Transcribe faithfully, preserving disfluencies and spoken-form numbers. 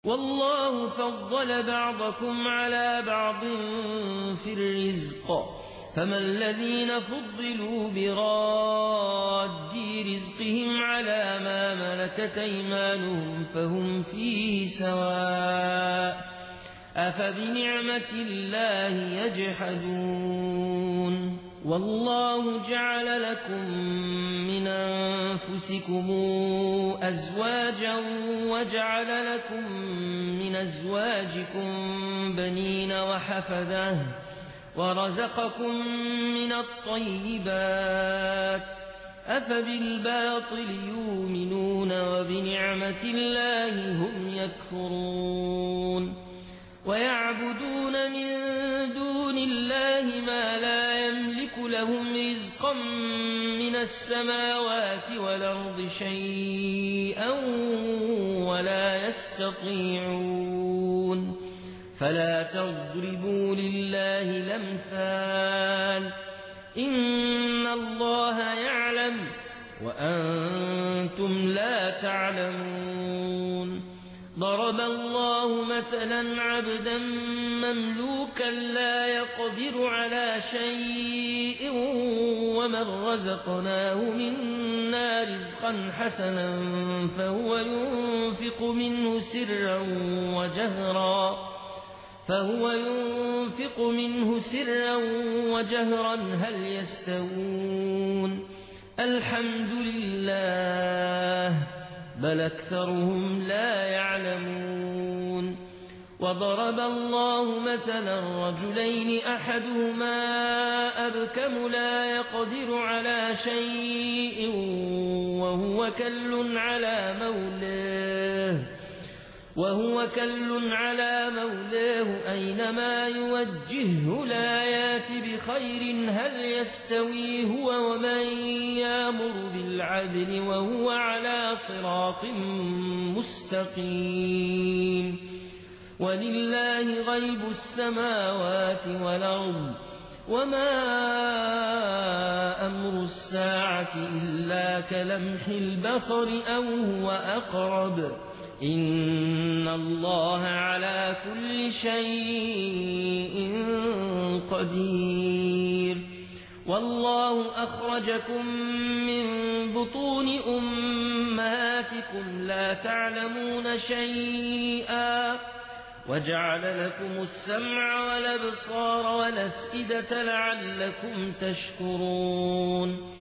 والله فضل بعضكم على بعض في الرزق فما الذين فضلوا براد رزقهم على ما ملكت أيمانهم فهم فيه سواء أفبنعمة الله يجحدون والله جعل لكم من أنفسكم أزواجا وجعل لكم من أزواجكم بنين وحفدة ورزقكم من الطيبات أفبالباطل يؤمنون وبنعمة الله هم يكفرون ويعبدون من دون الله ما لا يملك لهم رزقا من السماوات والأرض شيئا ولا يستطيعون فلا تضربوا لله الأمثال إن الله يعلم وأنتم لا تعلمون ضرب الله مثلا عبدا مملوكا لا يقدر على شيء ومن رزقناه منا رزقا حسنا فهو ينفق منه سرا وجهرا فهو ينفق منه سرا وجهرا هل يستوون الحمد لله بل أكثرهم لا يعلمون وضرب الله مثلا رجلين أحدهما أبكم لا يقدر على شيء وهو كل على مولاه وهو كل على مولاه أينما يوجهه لا يات بخير هل يستوي هو ومن يأمر بالعدل وهو على صراط مستقيم ولله غيب السماوات والأرض وما أمر الساعة إلا كلمح البصر أو هو أقرب إن الله على كل شيء قدير والله أخرجكم من بطون أمهاتكم لا تعلمون شيئا وجعل لكم السمع والأبصار والأفئدة لعلكم تشكرون